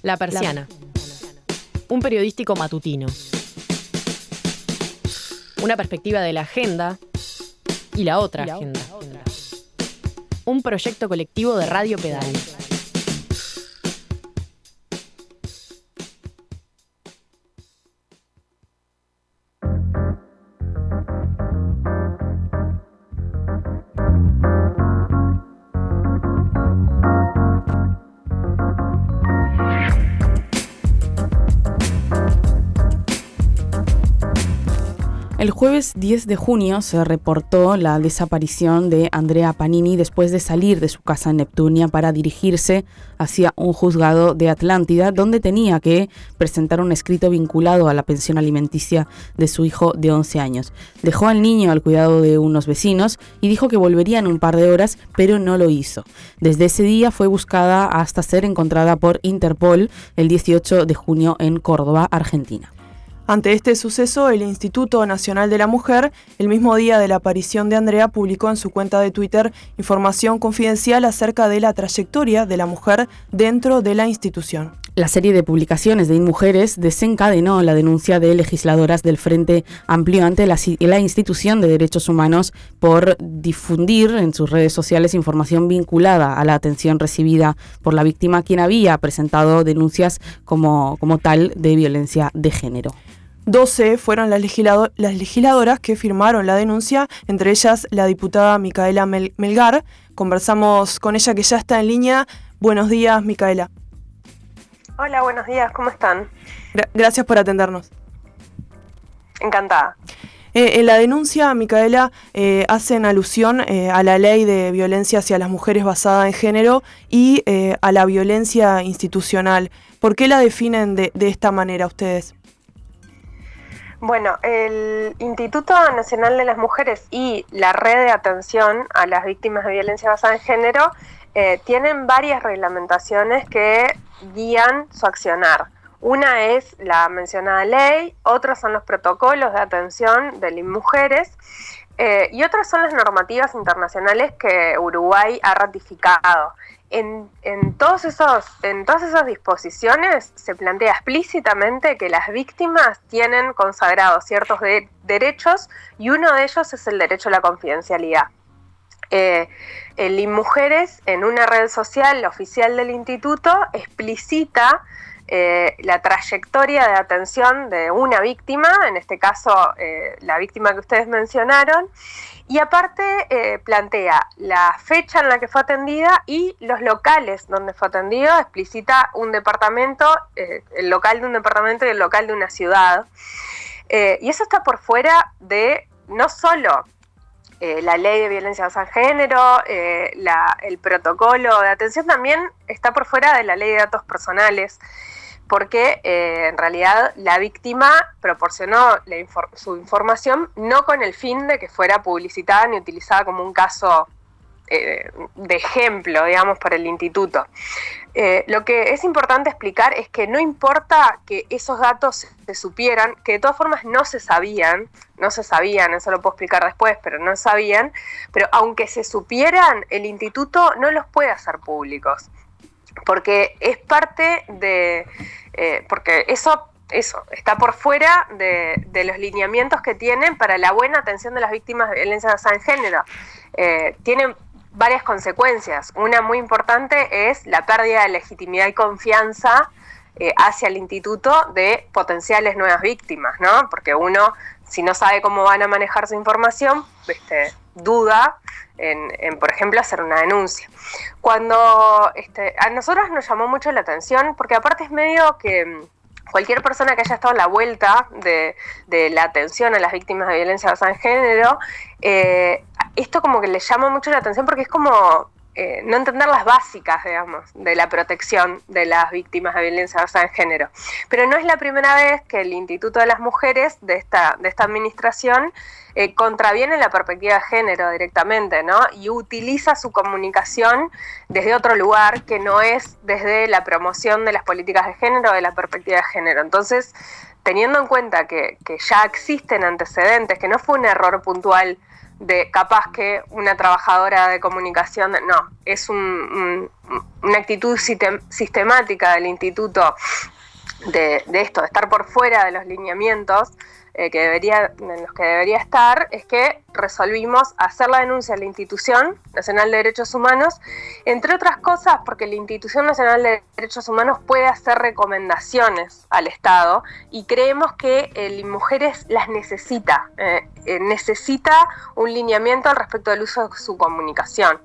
La Persiana. Un periodístico matutino. Una perspectiva de la agenda y la otra agenda. Un proyecto colectivo de Radio Pedal. El jueves 10 de junio se reportó la desaparición de Andrea Panini después de salir de su casa en Neptunia para dirigirse hacia un juzgado de Atlántida, donde tenía que presentar un escrito vinculado a la pensión alimenticia de su hijo de 11 años. Dejó al niño al cuidado de unos vecinos y dijo que volvería en un par de horas, pero no lo hizo. Desde ese día fue buscada hasta ser encontrada por Interpol el 18 de junio en Córdoba, Argentina. Ante este suceso, el Instituto Nacional de la Mujer, el mismo día de la aparición de Andrea, publicó en su cuenta de Twitter información confidencial acerca de la trayectoria de la mujer dentro de la institución. La serie de publicaciones de InMujeres desencadenó la denuncia de legisladoras del Frente Amplio ante la Institución de Derechos Humanos por difundir en sus redes sociales información vinculada a la atención recibida por la víctima, quien había presentado denuncias como tal de violencia de género. 12 fueron las legisladoras que firmaron la denuncia, entre ellas la diputada Micaela Melgar. Conversamos con ella, que ya está en línea. Buenos días, Micaela. Hola, buenos días, ¿cómo están? Gracias por atendernos. Encantada. En la denuncia, Micaela, hacen alusión a la ley de violencia hacia las mujeres basada en género y a la violencia institucional. ¿Por qué la definen de esta manera ustedes? Bueno, el Instituto Nacional de las Mujeres y la Red de Atención a las Víctimas de Violencia Basada en Género tienen varias reglamentaciones que guían su accionar. Una es la mencionada ley, otros son los protocolos de atención de las mujeres y otras son las normativas internacionales que Uruguay ha ratificado. En todas esas disposiciones se plantea explícitamente que las víctimas tienen consagrados ciertos derechos y uno de ellos es el derecho a la confidencialidad. El InMujeres, en una red social oficial del instituto, explicita la trayectoria de atención de una víctima, en este caso la víctima que ustedes mencionaron, y aparte plantea la fecha en la que fue atendida y los locales donde fue atendido, explicita un departamento, el local de un departamento y el local de una ciudad. Y eso está por fuera de no solo la ley de violencia basada en género, el protocolo de atención, también está por fuera de la ley de datos personales, porque en realidad la víctima proporcionó su información no con el fin de que fuera publicitada ni utilizada como un caso de ejemplo, digamos, por el instituto. Lo que es importante explicar es que no importa que esos datos se supieran, que de todas formas no se sabían, eso lo puedo explicar después, pero no sabían, pero aunque se supieran, el instituto no los puede hacer públicos, porque es parte de... porque eso está por fuera de los lineamientos que tienen para la buena atención de las víctimas de violencia basada en género. Tienen varias consecuencias. Una muy importante es la pérdida de legitimidad y confianza hacia el instituto de potenciales nuevas víctimas, ¿no? Porque uno, si no sabe cómo van a manejar su información, duda en, por ejemplo, hacer una denuncia. Cuando a nosotros nos llamó mucho la atención, porque aparte es medio que cualquier persona que haya estado a la vuelta de la atención a las víctimas de violencia basada en género, esto como que le llama mucho la atención porque es como no entender las básicas, digamos, de la protección de las víctimas de violencia basada en género. Pero no es la primera vez que el Instituto de las Mujeres de esta administración contraviene la perspectiva de género directamente, ¿no? Y utiliza su comunicación desde otro lugar que no es desde la promoción de las políticas de género o de la perspectiva de género. Entonces, teniendo en cuenta que ya existen antecedentes, que no fue un error puntual de capaz que una trabajadora de comunicación, no, es una actitud sistemática del instituto de esto, de estar por fuera de los lineamientos en los que debería estar, es que resolvimos hacer la denuncia a la Institución Nacional de Derechos Humanos, entre otras cosas porque la Institución Nacional de Derechos Humanos puede hacer recomendaciones al Estado y creemos que Mujeres las necesita un lineamiento al respecto del uso de su comunicación.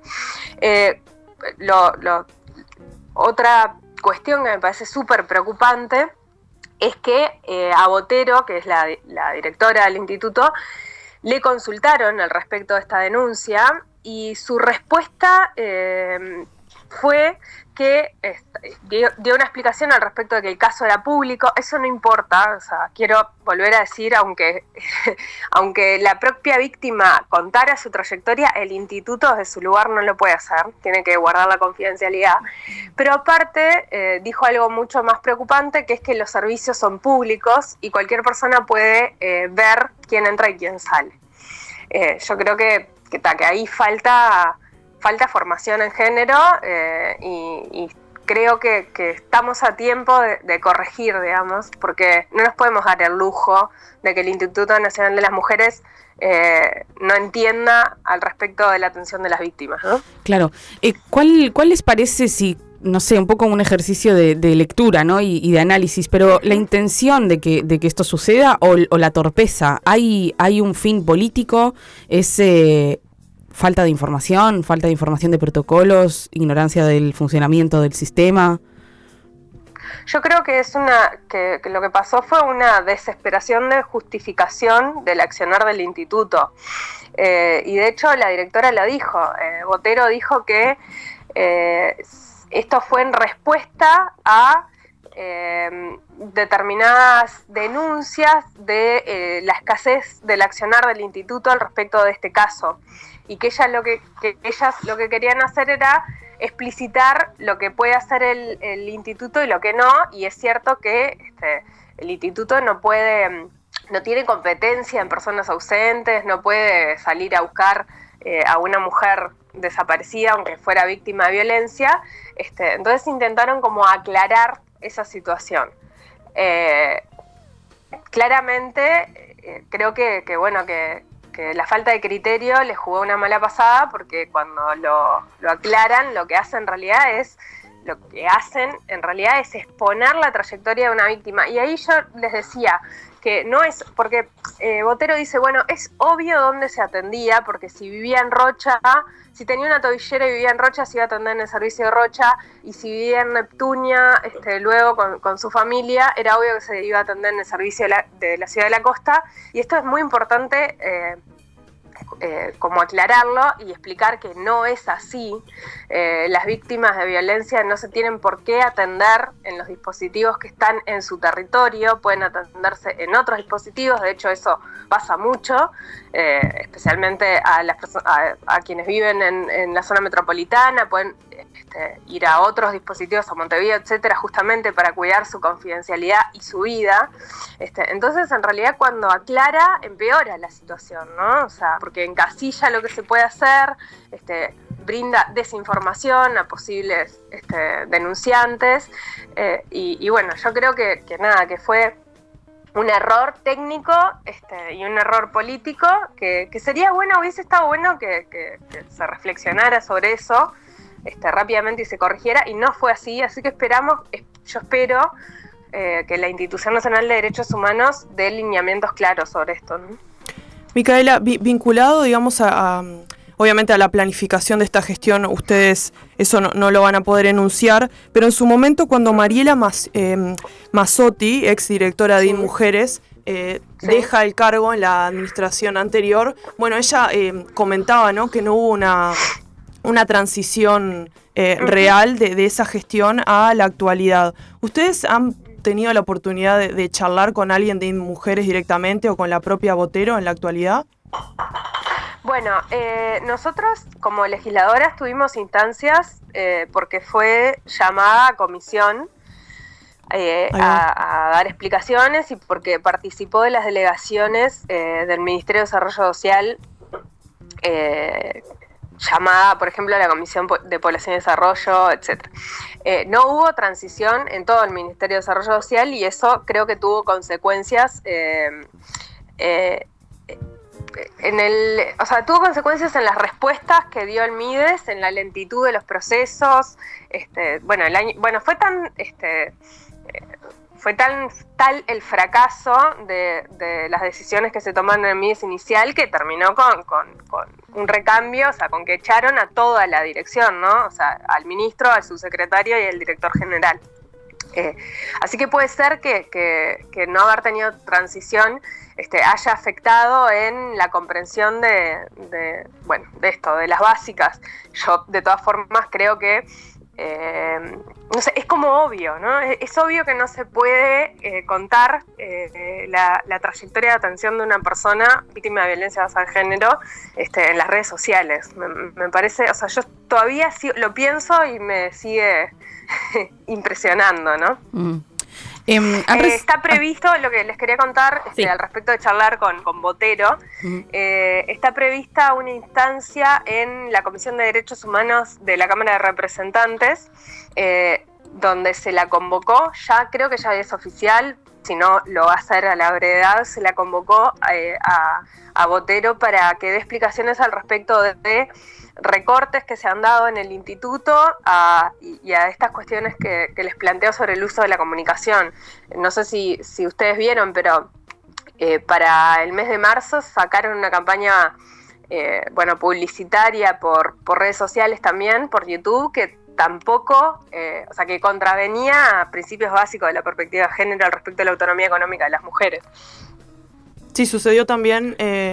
Otra cuestión que me parece súper preocupante es que a Botero, que es la directora del instituto, le consultaron al respecto de esta denuncia y su respuesta fue que dio una explicación al respecto de que el caso era público. Eso no importa, o sea, quiero volver a decir, aunque la propia víctima contara su trayectoria, el instituto desde su lugar no lo puede hacer, tiene que guardar la confidencialidad. Pero aparte dijo algo mucho más preocupante, que es que los servicios son públicos y cualquier persona puede ver quién entra y quién sale. Yo creo que ahí falta formación en género y creo que estamos a tiempo de corregir, digamos, porque no nos podemos dar el lujo de que el Instituto Nacional de las Mujeres no entienda al respecto de la atención de las víctimas, ¿no? Claro. ¿Cuál les parece, si, no sé, un poco un ejercicio de lectura, ¿no? y de análisis, pero la intención de que esto suceda o la torpeza? ¿Hay un fin político? ¿Es falta de información de protocolos, ignorancia del funcionamiento del sistema? Yo creo que que lo que pasó fue una desesperación de justificación del accionar del instituto. Y de hecho la directora lo dijo, Botero dijo que esto fue en respuesta a determinadas denuncias de la escasez del accionar del instituto al respecto de este caso, y que ellas lo que querían hacer era explicitar lo que puede hacer el instituto y lo que no, y es cierto que el instituto no tiene competencia en personas ausentes, no puede salir a buscar a una mujer desaparecida aunque fuera víctima de violencia, entonces intentaron como aclarar esa situación. Claramente creo que la falta de criterio les jugó una mala pasada, porque cuando lo aclaran, lo que hacen en realidad es exponer la trayectoria de una víctima. Y ahí yo les decía que no es, porque Botero dice, bueno, es obvio dónde se atendía, porque si vivía en Rocha, si tenía una tobillera y vivía en Rocha, se iba a atender en el servicio de Rocha, y si vivía en Neptunia, luego con su familia, era obvio que se iba a atender en el servicio de la Ciudad de la Costa. Y esto es muy importante como aclararlo y explicar que no es así. Las víctimas de violencia no se tienen por qué atender en los dispositivos que están en su territorio, pueden atenderse en otros dispositivos. De hecho, eso pasa mucho, especialmente a quienes viven en la zona metropolitana, pueden ir a otros dispositivos, a Montevideo, etcétera, justamente para cuidar su confidencialidad y su vida. Entonces, en realidad, cuando aclara, empeora la situación, ¿no? O sea, porque encasilla lo que se puede hacer, brinda desinformación a posibles denunciantes, y bueno, yo creo que fue un error técnico y un error político que hubiese estado bueno que se reflexionara sobre eso rápidamente y se corrigiera, y no fue así. Así que yo espero que la Institución Nacional de Derechos Humanos dé lineamientos claros sobre esto, ¿no? Micaela, vinculado, digamos, obviamente a la planificación de esta gestión, ustedes eso no lo van a poder enunciar, pero en su momento cuando Mariela Mazzotti, exdirectora de InMujeres, deja el cargo en la administración anterior, bueno, ella comentaba, ¿no?, que no hubo una transición real de esa gestión a la actualidad. ¿Ustedes han tenido la oportunidad de charlar con alguien de InMujeres directamente o con la propia Botero en la actualidad? Bueno, nosotros como legisladoras tuvimos instancias porque fue llamada a comisión a dar explicaciones, y porque participó de las delegaciones del Ministerio de Desarrollo Social llamada, por ejemplo, a la Comisión de Población y Desarrollo, etc. No hubo transición en todo el Ministerio de Desarrollo Social y eso creo que tuvo consecuencias tuvo consecuencias en las respuestas que dio el MIDES, en la lentitud de los procesos. Fue tal el fracaso de las decisiones que se tomaron en el MIDES inicial que terminó con un recambio, o sea, con que echaron a toda la dirección, ¿no? O sea, al ministro, al subsecretario y al director general. Así que puede ser que no haber tenido transición haya afectado en la comprensión de esto, de las básicas. Yo, de todas formas, creo que no sé, es como obvio, ¿no? Es obvio que no se puede contar la trayectoria de atención de una persona víctima de violencia basada en género en las redes sociales. Me parece, o sea, yo todavía lo pienso y me sigue impresionando, ¿no? Está previsto, lo que les quería contar sí, al respecto de charlar con Botero, está prevista una instancia en la Comisión de Derechos Humanos de la Cámara de Representantes, donde se la convocó, ya creo que ya es oficial, si no lo va a hacer a la brevedad, se la convocó a Botero para que dé explicaciones al respecto de recortes que se han dado en el instituto y a estas cuestiones que les planteo sobre el uso de la comunicación. No sé si ustedes vieron, pero para el mes de marzo sacaron una campaña publicitaria por redes sociales también, por YouTube, que tampoco, que contravenía principios básicos de la perspectiva de género al respecto de la autonomía económica de las mujeres. Sí, sucedió también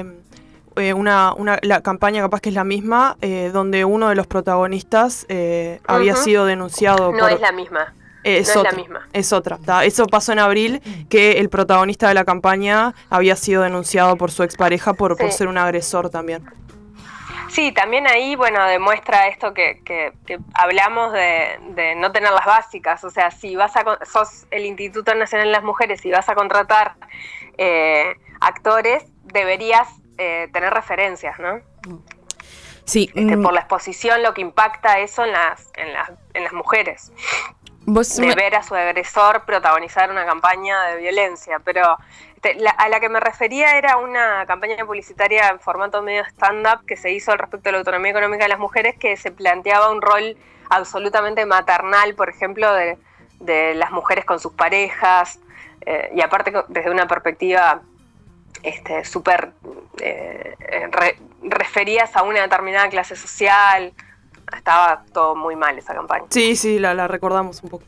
la campaña, capaz que es la misma, donde uno de los protagonistas había sido denunciado. No es la misma. Es la misma. Es otra. Eso pasó en abril, que el protagonista de la campaña había sido denunciado por su expareja por ser un agresor también. Sí, también ahí, demuestra esto que hablamos de no tener las básicas. O sea, si sos el Instituto Nacional de las Mujeres y vas a contratar actores, deberías tener referencias, ¿no? Sí. Por la exposición, lo que impacta eso en las mujeres. Ver a su agresor protagonizar una campaña de violencia, pero a la que me refería era una campaña publicitaria en formato medio stand-up que se hizo al respecto de la autonomía económica de las mujeres, que se planteaba un rol absolutamente maternal, por ejemplo, de las mujeres con sus parejas, y aparte desde una perspectiva súper referidas a una determinada clase social. Estaba todo muy mal esa campaña. Sí, la recordamos un poco.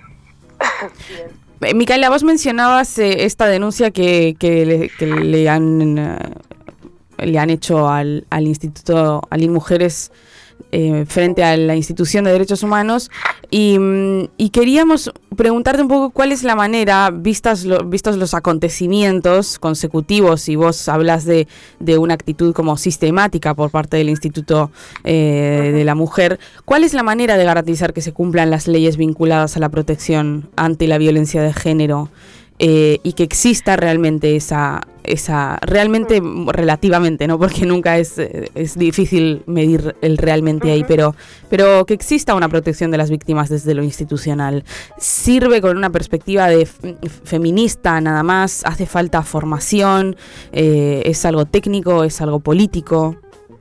Micaela, vos mencionabas esta denuncia que le han hecho al Instituto Alin Mujeres frente a la Institución de Derechos Humanos y queríamos preguntarte un poco cuál es la manera, vistos los acontecimientos consecutivos, y vos hablas de una actitud como sistemática por parte del Instituto de la Mujer, ¿cuál es la manera de garantizar que se cumplan las leyes vinculadas a la protección ante la violencia de género? Y que exista realmente esa realmente, relativamente, ¿no? Porque nunca es difícil medir el realmente ahí, pero que exista una protección de las víctimas desde lo institucional. ¿Sirve con una perspectiva de feminista nada más? ¿Hace falta formación? ¿Es algo técnico? ¿Es algo político?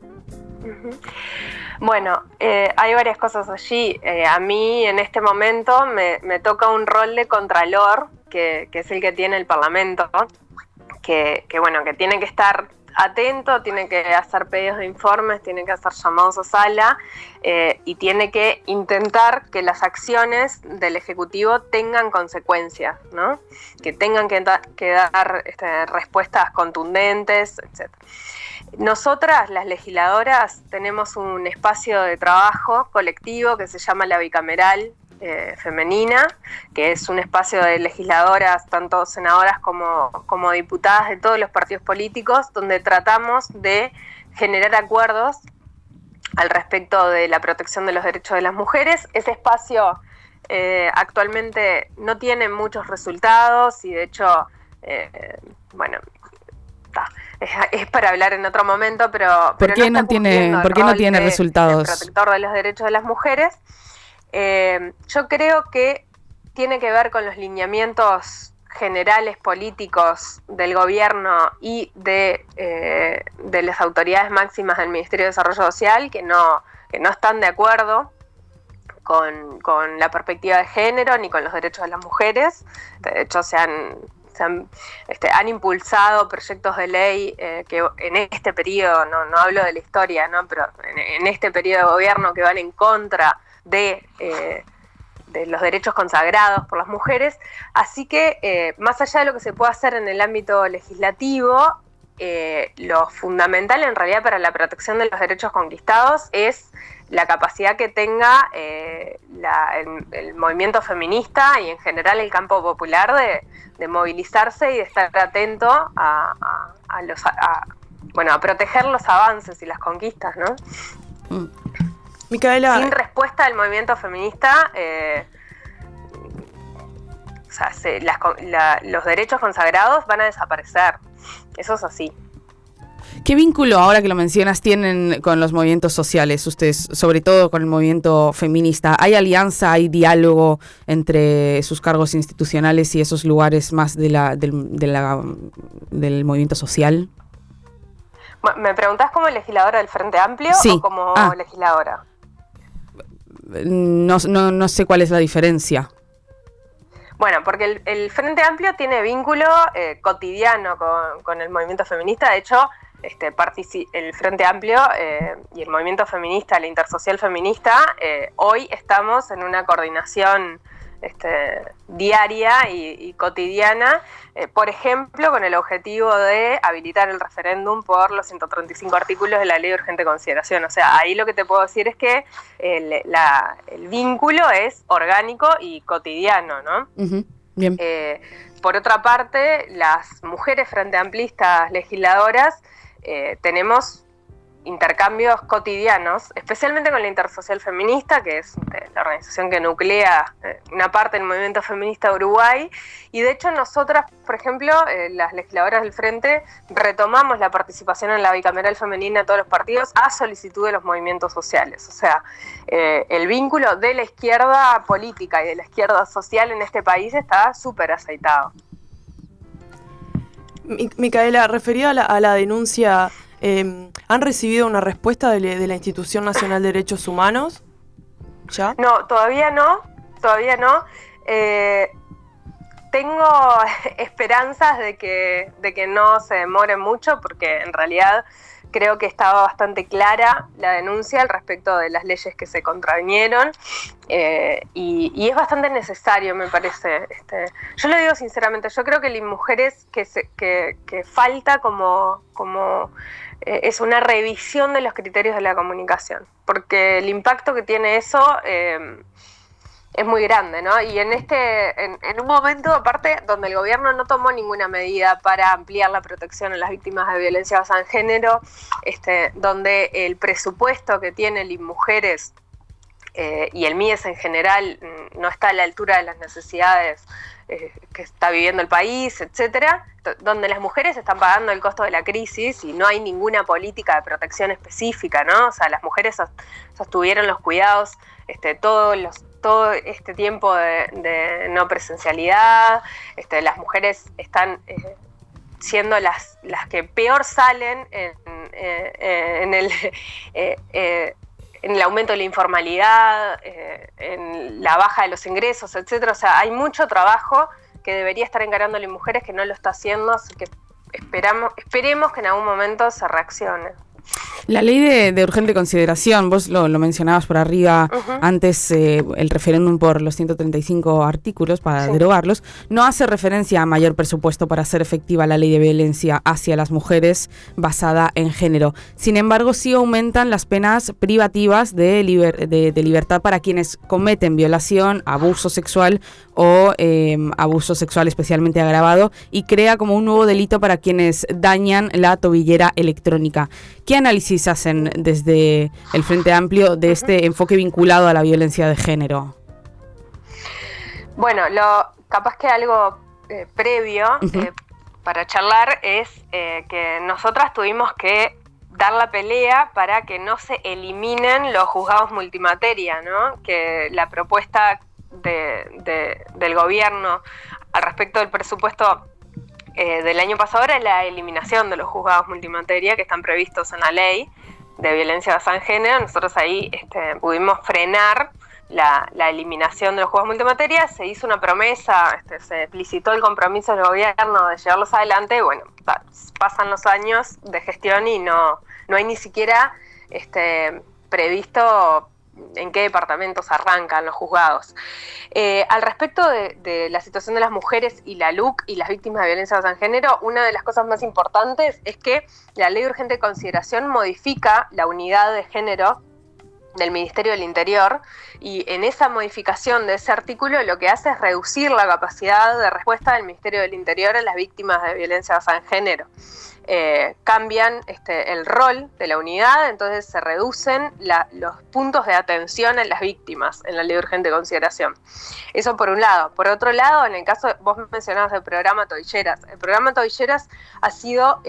Bueno, hay varias cosas allí. A mí en este momento me toca un rol de contralor, que es el que tiene el Parlamento, que tiene que estar atento, tiene que hacer pedidos de informes, tiene que hacer llamados a sala y tiene que intentar que las acciones del Ejecutivo tengan consecuencias, ¿no? Que tengan que dar respuestas contundentes, etc. Nosotras, las legisladoras, tenemos un espacio de trabajo colectivo que se llama la Bicameral Femenina, que es un espacio de legisladoras, tanto senadoras como diputadas de todos los partidos políticos, donde tratamos de generar acuerdos al respecto de la protección de los derechos de las mujeres. Ese espacio actualmente no tiene muchos resultados y de hecho, es para hablar en otro momento, pero ¿Por qué no tiene resultados? El protector de los derechos de las mujeres. Yo creo que tiene que ver con los lineamientos generales políticos del gobierno y de las autoridades máximas del Ministerio de Desarrollo Social que no están de acuerdo con la perspectiva de género ni con los derechos de las mujeres. De hecho, han impulsado proyectos de ley que en este periodo, no hablo de la historia, ¿no? Pero en este periodo de gobierno que van en contra de los derechos consagrados por las mujeres. Así que, más allá de lo que se puede hacer en el ámbito legislativo, lo fundamental en realidad para la protección de los derechos conquistados es la capacidad que tenga el movimiento feminista y en general el campo popular de movilizarse y de estar atento a proteger los avances y las conquistas, ¿no? Micaela, sin respuesta del movimiento feminista, los derechos consagrados van a desaparecer. Eso es así. ¿Qué vínculo, ahora que lo mencionas, tienen con los movimientos sociales ustedes, sobre todo con el movimiento feminista? ¿Hay alianza, hay diálogo entre sus cargos institucionales y esos lugares más del movimiento social? ¿Me preguntás como legisladora del Frente Amplio o como legisladora? No sé cuál es la diferencia. Bueno, porque el Frente Amplio tiene vínculo cotidiano con el movimiento feminista. De hecho, el Frente Amplio y el movimiento feminista, la Intersocial Feminista, hoy estamos en una coordinación diaria y cotidiana, por ejemplo, con el objetivo de habilitar el referéndum por los 135 artículos de la Ley de Urgente Consideración. O sea, ahí lo que te puedo decir es que el vínculo es orgánico y cotidiano, ¿no? Uh-huh. Bien. Por otra parte, las mujeres frente amplistas legisladoras tenemos intercambios cotidianos, especialmente con la Intersocial Feminista, que es la organización que nuclea una parte del movimiento feminista de Uruguay, y de hecho nosotras, por ejemplo, las legisladoras del Frente, retomamos la participación en la bicameral femenina de todos los partidos a solicitud de los movimientos sociales. O sea, el vínculo de la izquierda política y de la izquierda social en este país está súper aceitado. Micaela, referida a la denuncia, ¿han recibido una respuesta de la Institución Nacional de Derechos Humanos? ¿Ya? No, todavía no. Tengo esperanzas de que no se demore mucho, porque en realidad creo que estaba bastante clara la denuncia al respecto de las leyes que se contravinieron, y es bastante necesario, me parece. Yo lo digo sinceramente, yo creo que las mujeres que falta como es una revisión de los criterios de la comunicación, porque el impacto que tiene eso es muy grande, ¿no? Y en un momento, aparte, donde el gobierno no tomó ninguna medida para ampliar la protección a las víctimas de violencia basada en género, donde el presupuesto que tiene las mujeres y el MIES en general no está a la altura de las necesidades que está viviendo el país, etcétera, donde las mujeres están pagando el costo de la crisis y no hay ninguna política de protección específica, ¿no? O sea, las mujeres sostuvieron los cuidados todo este tiempo de no presencialidad. Las mujeres están siendo las que peor salen en el aumento de la informalidad, en la baja de los ingresos, etcétera. O sea, hay mucho trabajo que debería estar encarando las mujeres que no lo está haciendo, así que esperemos que en algún momento se reaccione. La ley de urgente consideración, vos lo mencionabas por arriba, uh-huh. Antes, el referéndum por los 135 artículos para derogarlos, no hace referencia a mayor presupuesto para hacer efectiva la ley de violencia hacia las mujeres basada en género. Sin embargo, sí aumentan las penas privativas de libertad para quienes cometen violación, abuso sexual o abuso sexual especialmente agravado, y crea como un nuevo delito para quienes dañan la tobillera electrónica. ¿Qué análisis hacen desde el Frente Amplio de este enfoque vinculado a la violencia de género? Bueno, capaz que algo previo, para charlar es que nosotras tuvimos que dar la pelea para que no se eliminen los juzgados multimateria, ¿no? Que la propuesta del gobierno al respecto del presupuesto del año pasado era la eliminación de los juzgados multimateria que están previstos en la ley de violencia basada en género. Nosotros ahí pudimos frenar la eliminación de los juzgados multimateria. Se hizo una promesa, se explicitó el compromiso del gobierno de llevarlos adelante, y bueno, pasan los años de gestión y no hay ni siquiera previsto en qué departamentos arrancan los juzgados. Al respecto de la situación de las mujeres y la LUC y las víctimas de violencia basada en género, una de las cosas más importantes es que la Ley de Urgente Consideración modifica la unidad de género del Ministerio del Interior, y en esa modificación de ese artículo lo que hace es reducir la capacidad de respuesta del Ministerio del Interior a las víctimas de violencia basada en género. Cambian el rol de la unidad, entonces se reducen los puntos de atención a las víctimas en la Ley de Urgente Consideración. Eso por un lado. Por otro lado, en el caso, vos mencionabas el programa Tobilleras. El programa Tobilleras ha sido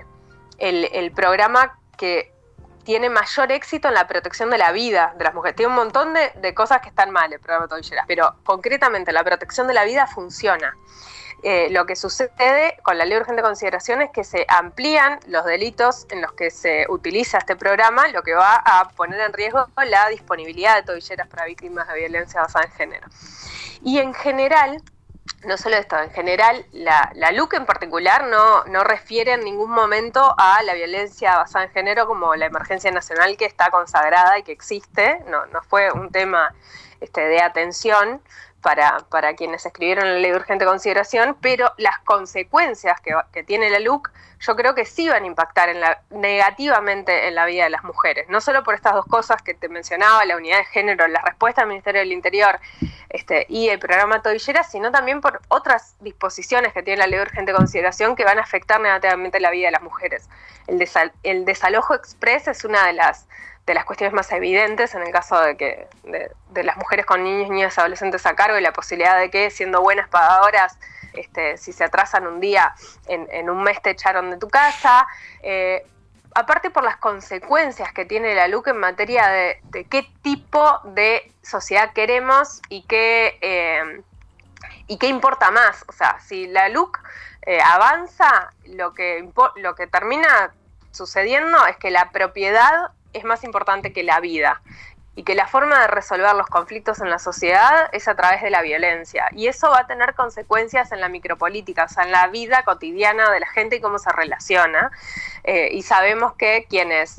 el programa que tiene mayor éxito en la protección de la vida de las mujeres. Tiene un montón de cosas que están mal el programa Tobilleras, pero concretamente la protección de la vida funciona. Lo que sucede con la Ley de Urgente Consideración es que se amplían los delitos en los que se utiliza este programa, lo que va a poner en riesgo la disponibilidad de tobilleras para víctimas de violencia basada en género. Y en general, no solo esto, en general la LUC en particular no refiere en ningún momento a la violencia basada en género como la emergencia nacional que está consagrada y que existe. No fue un tema de atención para quienes escribieron la Ley de Urgente Consideración, pero las consecuencias que tiene la LUC yo creo que sí van a impactar negativamente en la vida de las mujeres, no solo por estas dos cosas que te mencionaba, la unidad de género, la respuesta del Ministerio del Interior y el programa Tobilleras, sino también por otras disposiciones que tiene la Ley de Urgente Consideración que van a afectar negativamente la vida de las mujeres. El desalojo express es una de las cuestiones más evidentes en el caso de las mujeres con niños y niñas adolescentes a cargo, y la posibilidad de que, siendo buenas pagadoras, si se atrasan un día, en un mes te echaron de tu casa. Aparte por las consecuencias que tiene la LUC en materia de qué tipo de sociedad queremos y qué importa más. O sea, si la LUC avanza, lo que termina sucediendo es que la propiedad es más importante que la vida, y que la forma de resolver los conflictos en la sociedad es a través de la violencia, y eso va a tener consecuencias en la micropolítica, o sea, en la vida cotidiana de la gente y cómo se relaciona, y sabemos que quienes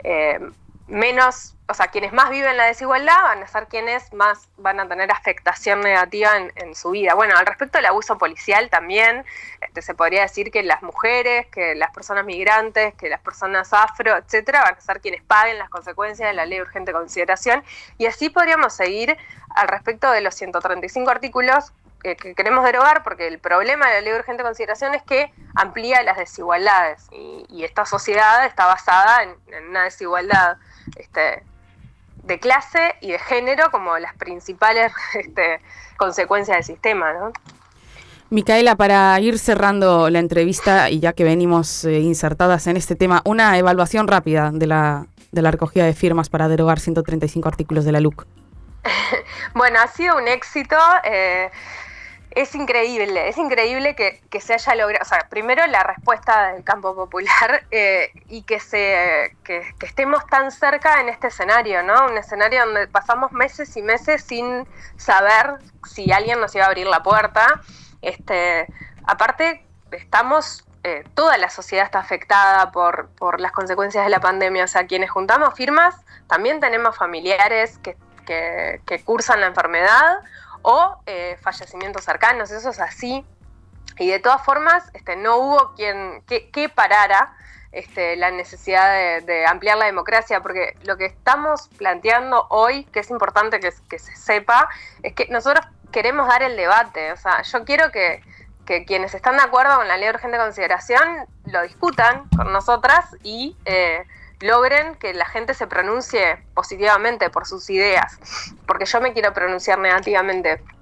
más viven la desigualdad van a ser quienes más van a tener afectación negativa en su vida. Bueno, al respecto del abuso policial también, se podría decir que las mujeres, que las personas migrantes, que las personas afro, etcétera, van a ser quienes paguen las consecuencias de la Ley de Urgente Consideración, y así podríamos seguir al respecto de los 135 artículos que queremos derogar, porque el problema de la Ley de Urgente Consideración es que amplía las desigualdades, y esta sociedad está basada en una desigualdad de clase y de género como las principales consecuencias del sistema, ¿no? Micaela, para ir cerrando la entrevista, y ya que venimos insertadas en este tema, una evaluación rápida de la recogida de firmas para derogar 135 artículos de la LUC. Bueno, ha sido un éxito. Es increíble que se haya logrado, o sea, primero la respuesta del campo popular, y que estemos tan cerca en este escenario, ¿no? Un escenario donde pasamos meses y meses sin saber si alguien nos iba a abrir la puerta. Aparte, toda la sociedad está afectada por las consecuencias de la pandemia, o sea, quienes juntamos firmas también tenemos familiares que cursan la enfermedad, o fallecimientos cercanos, eso es así, y de todas formas no hubo quien que parara la necesidad de ampliar la democracia, porque lo que estamos planteando hoy, que es importante que se sepa, es que nosotros queremos dar el debate. O sea, yo quiero que quienes están de acuerdo con la Ley de Urgente Consideración lo discutan con nosotras y logren que la gente se pronuncie positivamente por sus ideas, porque yo me quiero pronunciar negativamente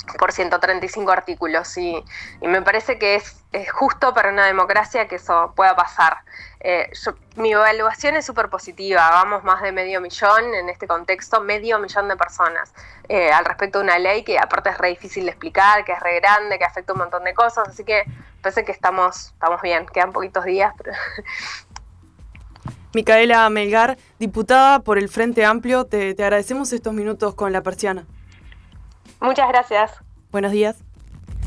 por 135 artículos y me parece que es justo para una democracia que eso pueda pasar. Mi evaluación es súper positiva, vamos más de 500.000 en este contexto, 500.000 de personas al respecto de una ley que aparte es re difícil de explicar, que es re grande, que afecta un montón de cosas, así que parece que estamos bien, quedan poquitos días. Pero Micaela Melgar, diputada por el Frente Amplio, te agradecemos estos minutos con La Persiana. Muchas gracias. Buenos días.